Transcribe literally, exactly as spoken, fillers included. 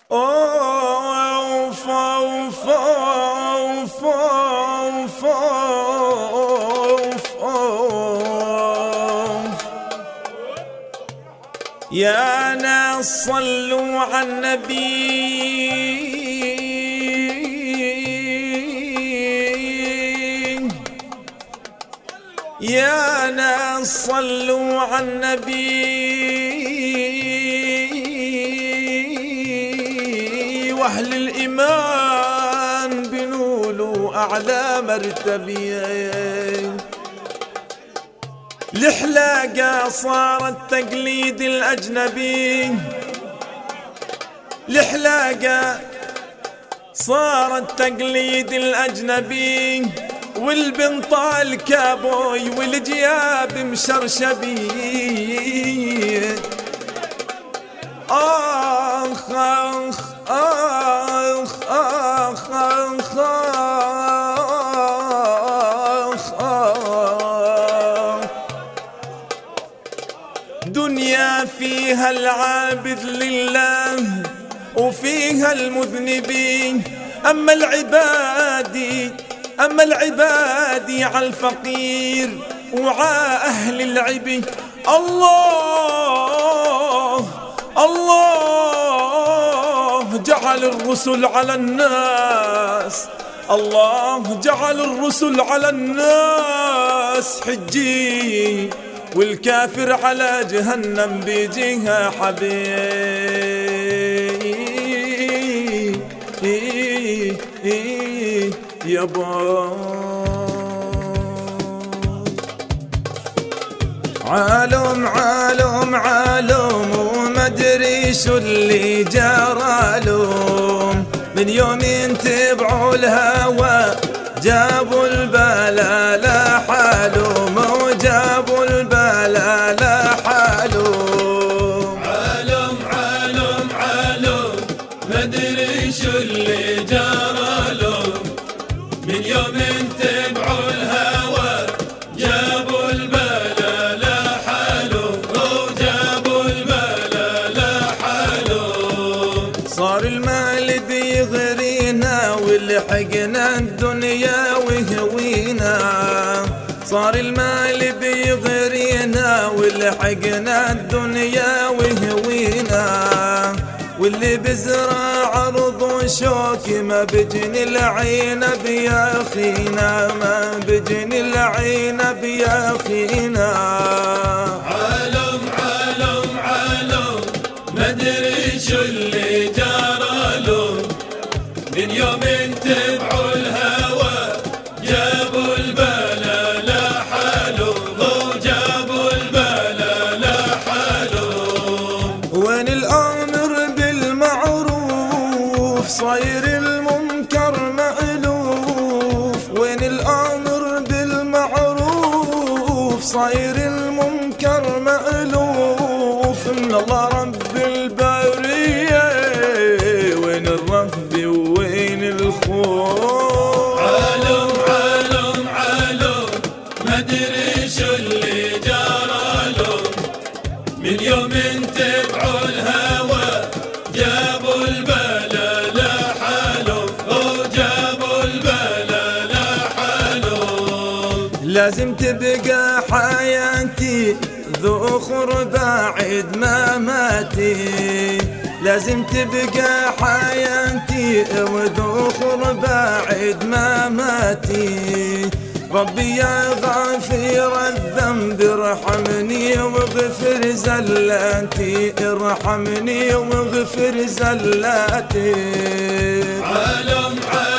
أوف أوف أوف أوف أوف أوف. يا ناس صلوا على النبي، يا ناس صلوا على النبي، واهل الايمان بنولوا اعلى مرتبه. الحلاقة صارت تقليد الاجنبي، الحلاقة صارت تقليد الاجنبي، والبنطة الكابوي والجياب مشرشبي. آخ آخ آخ آخ آخ آخ آخ. دنيا فيها العابد لله وفيها المذنبين، أما العبادي أما العبادي على الفقير وعا أهل العبي. الله الله جعل الرسل على الناس، الله جعل الرسل على الناس حجي، والكافر على جهنم بيجيها حبيب يابا. عالم عالم عالم ومدري شو اللي جرالهم، من يوم ينتبعوا الهوى جابوا البلا لحالهم، وجابوا البلا لحالهم. عالم عالم عالم مدري شو اللي جرالهم، من يوم انتبعوا الهوى جابوا البلا لحالهم، وجابوا البلا لحالهم. صار المال بيغرينا ولحقنا الدنيا وهوينا، صار المال بيغرينا ولحقنا الدنيا وهوينا، واللي بزرع عرض وشوك ما بجني العين بيا أخينا، ما بجني العين بيا أخينا. عالم عالم عالم مدري شو اللي جرالهم، من يوم انتبعوا الهوى جابوا البلا لحالهم، وجابوا البلا لحالهم. وين الأمر بالمعروف صاير المنكر مألوف، وين الأمر بالمعروف صاير المنكر مألوف. من الله رب البرية وين الرهب وين الخوف. عالم عالم عالم مدري شو اللي جرالهم، من يوم انتبعوا الهوى جابوا البلا لحالهم، وجابوا البلا لحالهم. لازم تبقى حياتي ذخر بعد ما ماتي، لازم تبقى حياتي وذخر بعد ما ماتي. ربي يا غافر الذنب ارحمني واغفر زلاتي، ارحمني واغفر زلاتي. عالم عالم